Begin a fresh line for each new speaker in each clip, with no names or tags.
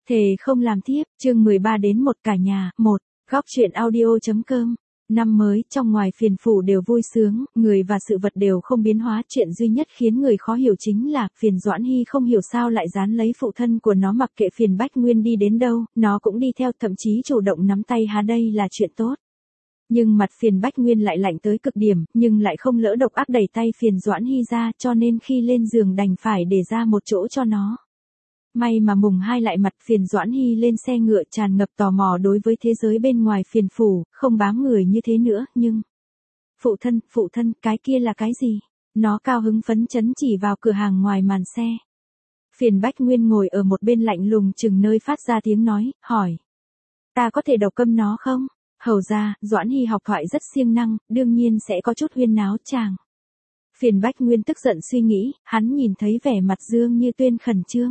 Thề không làm tiếp, chương 13 đến một cả nhà, một, góc chuyện audio.com. Năm mới, trong ngoài phiền phủ đều vui sướng, người và sự vật đều không biến hóa. Chuyện duy nhất khiến người khó hiểu chính là, Phiền Doãn Hy không hiểu sao lại dán lấy phụ thân của nó, mặc kệ Phiền Bách Nguyên đi đến đâu, nó cũng đi theo, thậm chí chủ động nắm tay há đây là chuyện tốt. Nhưng mặt Phiền Bách Nguyên lại lạnh tới cực điểm, nhưng lại không lỡ độc ác đẩy tay Phiền Doãn Hy ra, cho nên khi lên giường đành phải để ra một chỗ cho nó. May mà mùng 2 lại mặt Phiền Doãn Hy lên xe ngựa, tràn ngập tò mò đối với thế giới bên ngoài phiền phủ, không bám người như thế nữa, nhưng... Phụ thân, cái kia là cái gì? Nó cao hứng phấn chấn chỉ vào cửa hàng ngoài màn xe. Phiền Bách Nguyên ngồi ở một bên lạnh lùng chừng nơi phát ra tiếng nói, hỏi. Ta có thể độc câm nó không? Hầu ra, Doãn Hy học thoại rất siêng năng, đương nhiên sẽ có chút huyên náo chàng. Phiền Bách Nguyên tức giận suy nghĩ, hắn nhìn thấy vẻ mặt Dương Như Tuyên khẩn trương.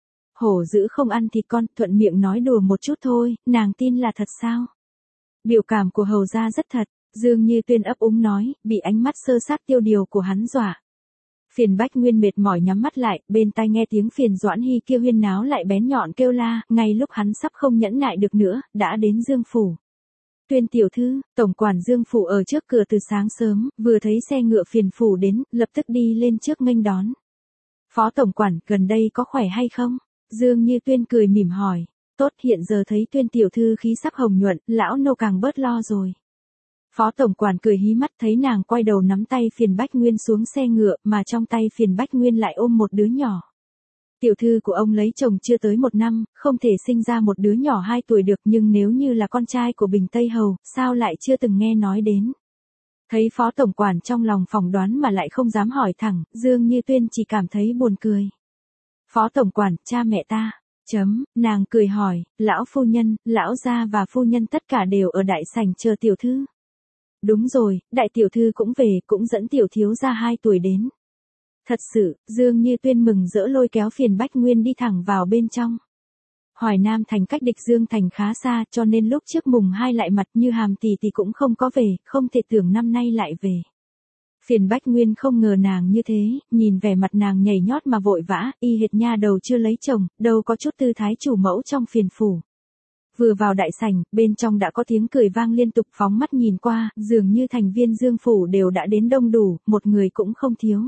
Hổ dữ không ăn thịt con, thuận miệng nói đùa một chút thôi, nàng tin là thật sao? Biểu cảm của hầu gia rất thật, Dương Như Tuyên ấp úng nói, bị ánh mắt sơ sát tiêu điều của hắn dọa. Phiền Bách Nguyên mệt mỏi nhắm mắt lại, bên tai nghe tiếng Phiền Doãn Hy kia huyên náo lại bén nhọn kêu la, ngay lúc hắn sắp không nhẫn nại được nữa, đã đến Dương phủ. Tuyên tiểu thư, tổng quản Dương phủ ở trước cửa từ sáng sớm, vừa thấy xe ngựa Phiền phủ đến, lập tức đi lên trước nghênh đón. Phó tổng quản, gần đây có khỏe hay không? Dương Như Tuyên cười mỉm hỏi, tốt, hiện giờ thấy Tuyên tiểu thư khí sắc hồng nhuận, lão nô càng bớt lo rồi. Phó tổng quản cười hí mắt, thấy nàng quay đầu nắm tay Phiền Bách Nguyên xuống xe ngựa, mà trong tay Phiền Bách Nguyên lại ôm một đứa nhỏ. Tiểu thư của ông lấy chồng chưa tới 1 năm, không thể sinh ra một đứa nhỏ 2 tuổi được, nhưng nếu như là con trai của Bình Tây Hầu, sao lại chưa từng nghe nói đến. Thấy phó tổng quản trong lòng phỏng đoán mà lại không dám hỏi thẳng, Dương Như Tuyên chỉ cảm thấy buồn cười. Phó tổng quản, cha mẹ ta. Nàng cười hỏi, lão phu nhân, lão gia và phu nhân tất cả đều ở đại sảnh chờ tiểu thư. Đúng rồi, đại tiểu thư cũng về, cũng dẫn tiểu thiếu gia 2 tuổi đến. Thật sự, Dương Như Tuyên mừng rỡ lôi kéo Phiền Bách Nguyên đi thẳng vào bên trong. Hoài Nam thành cách Địch Dương thành khá xa, cho nên lúc trước mùng 2 lại mặt Như Hàm tỷ tỷ cũng không có về, không thể tưởng năm nay lại về. Phiền Bách Nguyên không ngờ nàng như thế, nhìn vẻ mặt nàng nhảy nhót mà vội vã, y hệt nha đầu chưa lấy chồng, đâu có chút tư thái chủ mẫu trong phiền phủ. Vừa vào đại sảnh, bên trong đã có tiếng cười vang liên tục, phóng mắt nhìn qua, dường như thành viên Dương phủ đều đã đến đông đủ, một người cũng không thiếu.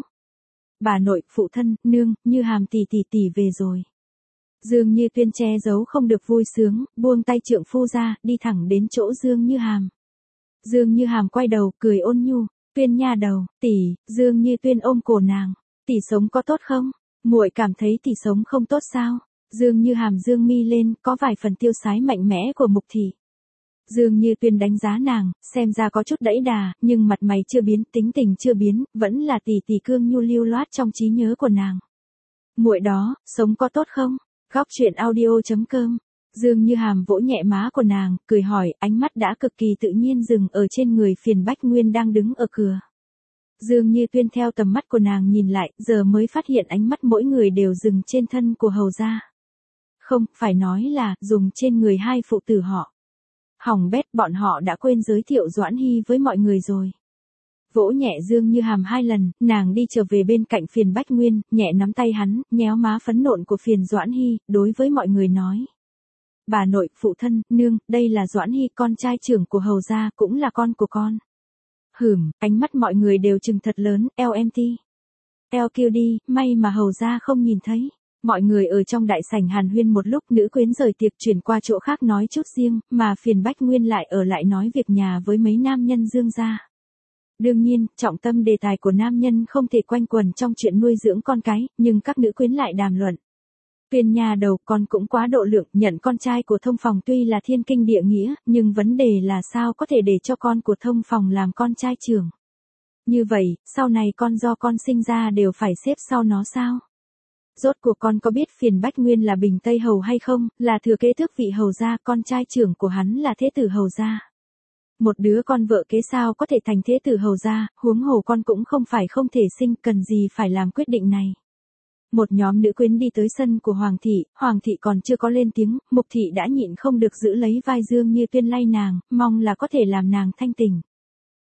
Bà nội, phụ thân, nương, Như Hàm tỷ tỷ về rồi. Dương Như Tuyên che giấu không được vui sướng, buông tay trượng phu ra, đi thẳng đến chỗ Dương Như Hàm. Dương Như Hàm quay đầu, cười ôn nhu. Tuyên nha đầu, tỷ. Dương Như Tuyên ôm cổ nàng. Tỷ sống có tốt không? Muội cảm thấy tỷ sống không tốt sao? Dương Như Hàm dương mi lên, có vài phần tiêu sái mạnh mẽ của Mục thị. Dương Như Tuyên đánh giá nàng, xem ra có chút đẫy đà, nhưng mặt mày chưa biến, tính tình chưa biến, vẫn là tỷ tỷ cương nhu lưu loát trong trí nhớ của nàng. Muội đó, sống có tốt không? Góc chuyện audio.com. Dương Như Hàm vỗ nhẹ má của nàng, cười hỏi, ánh mắt đã cực kỳ tự nhiên dừng ở trên người Phiền Bách Nguyên đang đứng ở cửa. Dương Như Tuyên theo tầm mắt của nàng nhìn lại, giờ mới phát hiện ánh mắt mỗi người đều dừng trên thân của hầu gia. Không, phải nói là, dùng trên người hai phụ tử họ. Hỏng bét, bọn họ đã quên giới thiệu Doãn Hy với mọi người rồi. Vỗ nhẹ Dương Như Hàm 2 lần, nàng đi trở về bên cạnh Phiền Bách Nguyên, nhẹ nắm tay hắn, nhéo má phấn nộn của Phiền Doãn Hy, đối với mọi người nói. Bà nội, phụ thân, nương, đây là Doãn Hy, con trai trưởng của hầu gia, cũng là con của con. Ánh mắt mọi người đều trừng thật lớn, LMT. LQD, may mà hầu gia không nhìn thấy. Mọi người ở trong đại sảnh hàn huyên một lúc, nữ quyến rời tiệc chuyển qua chỗ khác nói chút riêng, mà Phiền Bách Nguyên lại ở lại nói việc nhà với mấy nam nhân Dương gia. Đương nhiên, trọng tâm đề tài của nam nhân không thể quanh quẩn trong chuyện nuôi dưỡng con cái, nhưng các nữ quyến lại đàm luận. Tuyên nha đầu, con cũng quá độ lượng, nhận con trai của thông phòng tuy là thiên kinh địa nghĩa, nhưng vấn đề là sao có thể để cho con của thông phòng làm con trai trưởng. Như vậy, sau này con do con sinh ra đều phải xếp sau nó sao? Rốt cuộc con có biết Phiền Bách Nguyên là Bình Tây Hầu hay không, là thừa kế tước vị hầu gia, con trai trưởng của hắn là thế tử hầu gia. Một đứa con vợ kế sao có thể thành thế tử hầu gia, huống hồ con cũng không phải không thể sinh, cần gì phải làm quyết định này. Một nhóm nữ quyến đi tới sân của Hoàng thị còn chưa có lên tiếng, Mục thị đã nhịn không được giữ lấy vai Dương Như Tuyên lay nàng, mong là có thể làm nàng thanh tỉnh.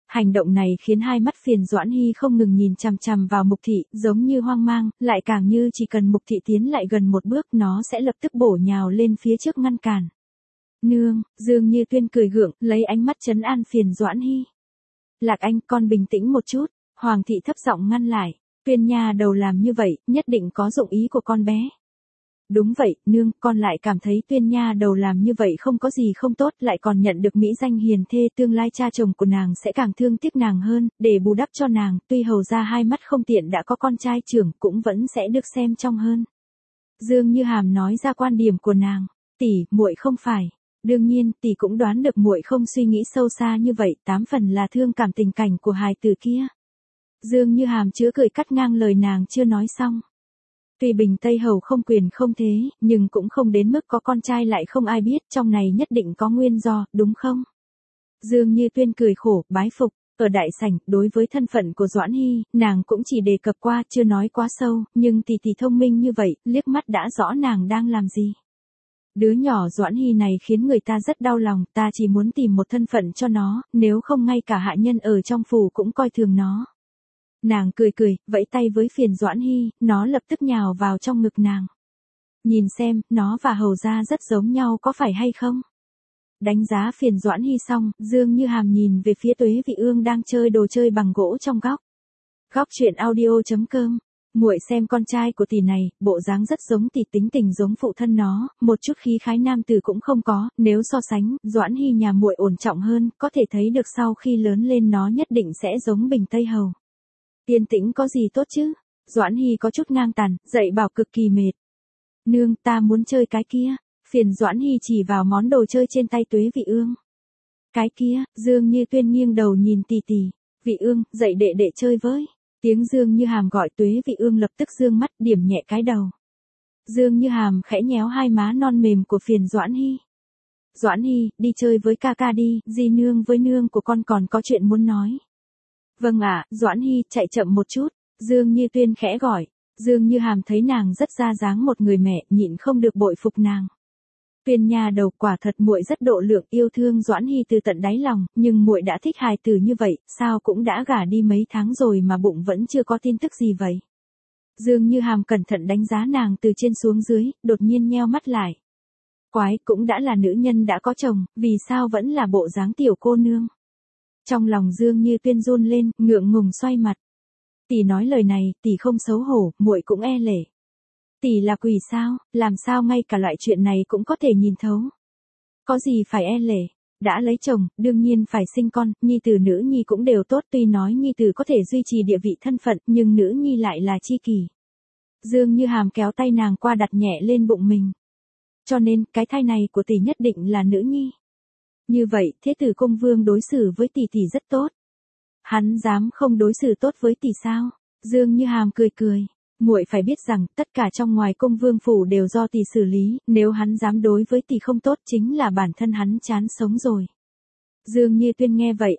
Hành động này khiến hai mắt Phiền Doãn Hy không ngừng nhìn chằm chằm vào Mục Thị, giống như hoang mang, lại càng như chỉ cần Mục Thị tiến lại gần một bước nó sẽ lập tức bổ nhào lên phía trước ngăn cản. Nương, Dương Như Tuyên cười gượng, lấy ánh mắt trấn an Phiền Doãn Hy. Lạc Anh, con bình tĩnh một chút, Hoàng thị thấp giọng ngăn lại, Tuyên nha đầu làm như vậy, nhất định có dụng ý của con bé. Đúng vậy, nương, con lại cảm thấy Tuyên nha đầu làm như vậy không có gì không tốt, lại còn nhận được mỹ danh hiền thê, tương lai cha chồng của nàng sẽ càng thương tiếc nàng hơn, để bù đắp cho nàng, tuy hầu ra hai mắt không tiện đã có con trai trưởng, cũng vẫn sẽ được xem trong hơn. Dương Như Hàm nói ra quan điểm của nàng, tỷ, muội không phải. Đương nhiên, tỷ cũng đoán được muội không suy nghĩ sâu xa như vậy, 8 phần là thương cảm tình cảnh của hài tử kia. Dương Như Hàm chứa cười cắt ngang lời nàng chưa nói xong. Tuy Bình Tây Hầu không quyền không thế, nhưng cũng không đến mức có con trai lại không ai biết, trong này nhất định có nguyên do, đúng không? Dương Như Tuyên cười khổ, bái phục, ở đại sảnh, đối với thân phận của Doãn Hy, nàng cũng chỉ đề cập qua, chưa nói quá sâu, nhưng tỷ tỷ thông minh như vậy, liếc mắt đã rõ nàng đang làm gì. Đứa nhỏ Doãn Hy này khiến người ta rất đau lòng, ta chỉ muốn tìm một thân phận cho nó, nếu không ngay cả hạ nhân ở trong phủ cũng coi thường nó. Nàng cười cười, vẫy tay với Phiền Doãn Hy, nó lập tức nhào vào trong ngực nàng. Nhìn xem, nó và hầu gia rất giống nhau có phải hay không? Đánh giá Phiền Doãn Hy xong, Dương Như Hàm nhìn về phía Tuế Vị Ương đang chơi đồ chơi bằng gỗ trong góc. Góc truyện audio.com. Muội xem con trai của tỷ này, bộ dáng rất giống tỷ, tính tình giống phụ thân nó, một chút khí khái nam tử cũng không có, nếu so sánh, Doãn Hy nhà muội ổn trọng hơn, có thể thấy được sau khi lớn lên nó nhất định sẽ giống Bình Tây Hầu. Yên tĩnh có gì tốt chứ? Doãn Hy có chút ngang tàn, dạy bảo cực kỳ mệt. Nương, ta muốn chơi cái kia. Phiền Doãn Hy chỉ vào món đồ chơi trên tay Tuế Vị Ương. Cái kia, Dương Như Tuyên nghiêng đầu nhìn tỷ tỷ. Vị Ương, dạy đệ đệ chơi với. Tiếng Dương Như Hàm gọi Tuế Vị Ương lập tức dương mắt điểm nhẹ cái đầu. Dương Như Hàm khẽ nhéo hai má non mềm của Phiền Doãn Hy. Doãn Hy, đi chơi với ca ca đi, dì nương với nương của con còn có chuyện muốn nói. Vâng ạ, Doãn Hy, chạy chậm một chút. Dương Như Tuyên khẽ gọi. Dương Như Hàm thấy nàng rất ra dáng một người mẹ, nhịn không được bội phục nàng. Tuyên nha đầu, quả thật muội rất độ lượng, yêu thương Doãn Hy từ tận đáy lòng, nhưng muội đã thích hài tử như vậy, sao cũng đã gả đi mấy tháng rồi mà bụng vẫn chưa có tin tức gì vậy? Dương Như Hàm cẩn thận đánh giá nàng từ trên xuống dưới, đột nhiên nheo mắt lại. Quái, cũng đã là nữ nhân đã có chồng, vì sao vẫn là bộ dáng tiểu cô nương? Trong lòng Dương Như Tuyên run lên, ngượng ngùng xoay mặt. Tỷ nói lời này, tỷ không xấu hổ, muội cũng e lệ. Tỷ là quỷ sao, làm sao ngay cả loại chuyện này cũng có thể nhìn thấu. Có gì phải e lệ, đã lấy chồng, đương nhiên phải sinh con, nhi tử nữ nhi cũng đều tốt, tuy nói nhi tử có thể duy trì địa vị thân phận, nhưng nữ nhi lại là chi kỷ. Dương Như Hàm kéo tay nàng qua đặt nhẹ lên bụng mình. Cho nên, cái thai này của tỷ nhất định là nữ nhi. Như vậy, thế tử công vương đối xử với tỷ tỷ rất tốt. Hắn dám không đối xử tốt với tỷ sao? Dương Như Hàm cười cười. Muội phải biết rằng, tất cả trong ngoài công vương phủ đều do tỷ xử lý, nếu hắn dám đối với tỷ không tốt chính là bản thân hắn chán sống rồi. Dương Như Tuyên nghe vậy,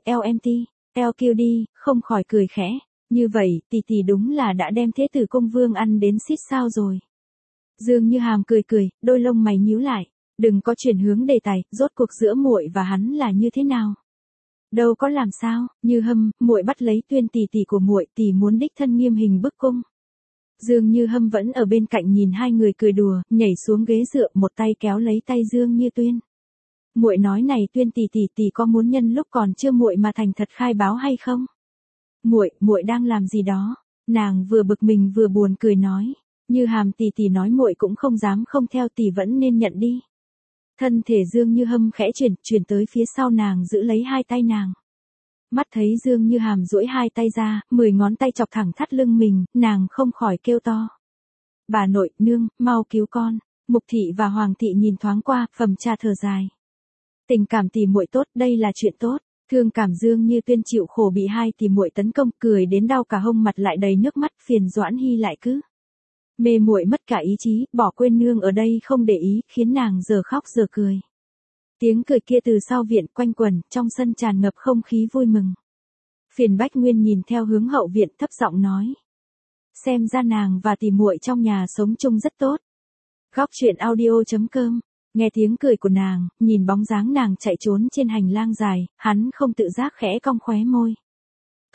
LQD, không khỏi cười khẽ. Như vậy, tỷ đúng là đã đem thế tử công vương ăn đến xít sao rồi. Dương Như Hàm cười cười, đôi lông mày nhíu lại. Đừng có chuyển hướng đề tài, rốt cuộc giữa muội và hắn là như thế nào? Đâu có làm sao, Như Hâm, muội bắt lấy Tuyên tỷ tỷ của muội, tỷ muốn đích thân nghiêm hình bức cung. Dương Như Hâm vẫn ở bên cạnh nhìn hai người cười đùa, nhảy xuống ghế dựa, một tay kéo lấy tay Dương Như Tuyên. Muội nói này, Tuyên tỷ có muốn nhân lúc còn chưa muội mà thành thật khai báo hay không? Muội đang làm gì đó? Nàng vừa bực mình vừa buồn cười nói. Như Hàm tỷ nói muội cũng không dám không theo, tỷ vẫn nên nhận đi. Thân thể Dương Như Hâm khẽ chuyển tới phía sau nàng, giữ lấy hai tay nàng. Mắt thấy Dương Như Hàm duỗi hai tay ra, 10 ngón tay chọc thẳng thắt lưng mình, nàng không khỏi kêu to. Bà nội, nương, mau cứu con. Mục thị và Hoàng thị nhìn thoáng qua, phẩm trà thở dài. Tình cảm tỷ muội tốt, đây là chuyện tốt. Thương cảm Dương Như Tuyên chịu khổ bị hai tỷ muội tấn công, cười đến đau cả hông, mặt lại đầy nước mắt, Phiền Doãn Hy lại cứ mê muội mất cả ý chí, bỏ quên nương ở đây không để ý, khiến nàng giờ khóc giờ cười. Tiếng cười kia từ sau viện quanh quẩn, trong sân tràn ngập không khí vui mừng. Phiền Bách Nguyên nhìn theo hướng hậu viện, thấp giọng nói. Xem ra nàng và tỷ muội trong nhà sống chung rất tốt. Góc truyện audio.com. Nghe tiếng cười của nàng, nhìn bóng dáng nàng chạy trốn trên hành lang dài, hắn không tự giác khẽ cong khóe môi.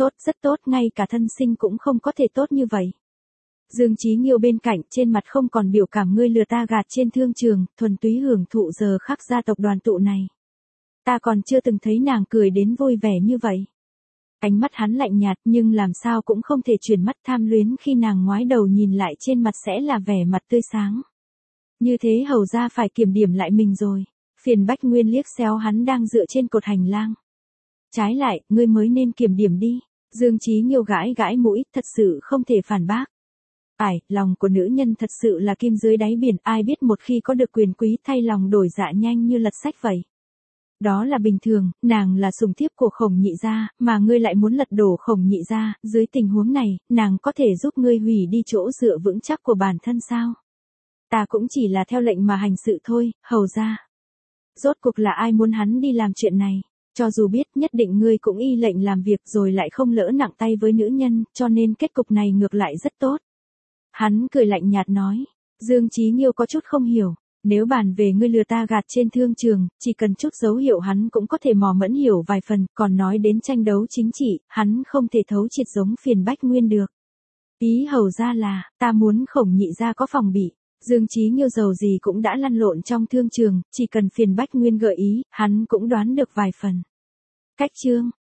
Tốt, rất tốt, ngay cả thân sinh cũng không có thể tốt như vậy. Dương Chí Nghiêu bên cạnh, trên mặt không còn biểu cảm ngươi lừa ta gạt trên thương trường, thuần túy hưởng thụ giờ khắc gia tộc đoàn tụ này. Ta còn chưa từng thấy nàng cười đến vui vẻ như vậy. Ánh mắt hắn lạnh nhạt nhưng làm sao cũng không thể chuyển mắt tham luyến khi nàng ngoái đầu nhìn lại trên mặt sẽ là vẻ mặt tươi sáng. Như thế hầu ra phải kiểm điểm lại mình rồi. Phiền Bách Nguyên liếc xéo hắn đang dựa trên cột hành lang. Trái lại, ngươi mới nên kiểm điểm đi. Dương Chí Nghiêu gãi gãi mũi, thật sự không thể phản bác. Lòng của nữ nhân thật sự là kim dưới đáy biển, ai biết một khi có được quyền quý thay lòng đổi dạ nhanh như lật sách vậy. Đó là bình thường, nàng là sủng thiếp của Khổng Nhị gia, mà ngươi lại muốn lật đổ Khổng Nhị gia, dưới tình huống này, nàng có thể giúp ngươi hủy đi chỗ dựa vững chắc của bản thân sao? Ta cũng chỉ là theo lệnh mà hành sự thôi, hầu gia. Rốt cuộc là ai muốn hắn đi làm chuyện này? Cho dù biết nhất định ngươi cũng y lệnh làm việc rồi lại không lỡ nặng tay với nữ nhân, cho nên kết cục này ngược lại rất tốt. Hắn cười lạnh nhạt nói. Dương Chí Nghiêu có chút không hiểu. Nếu bàn về ngươi lừa ta gạt trên thương trường, chỉ cần chút dấu hiệu hắn cũng có thể mò mẫm hiểu vài phần, còn nói đến tranh đấu chính trị, hắn không thể thấu triệt giống Phiền Bách Nguyên được. Ý hầu ra là, ta muốn Khổng Nhị gia có phòng bị. Dương Chí Nghiêu giàu gì cũng đã lăn lộn trong thương trường, chỉ cần Phiền Bách Nguyên gợi ý, hắn cũng đoán được vài phần. Cách chương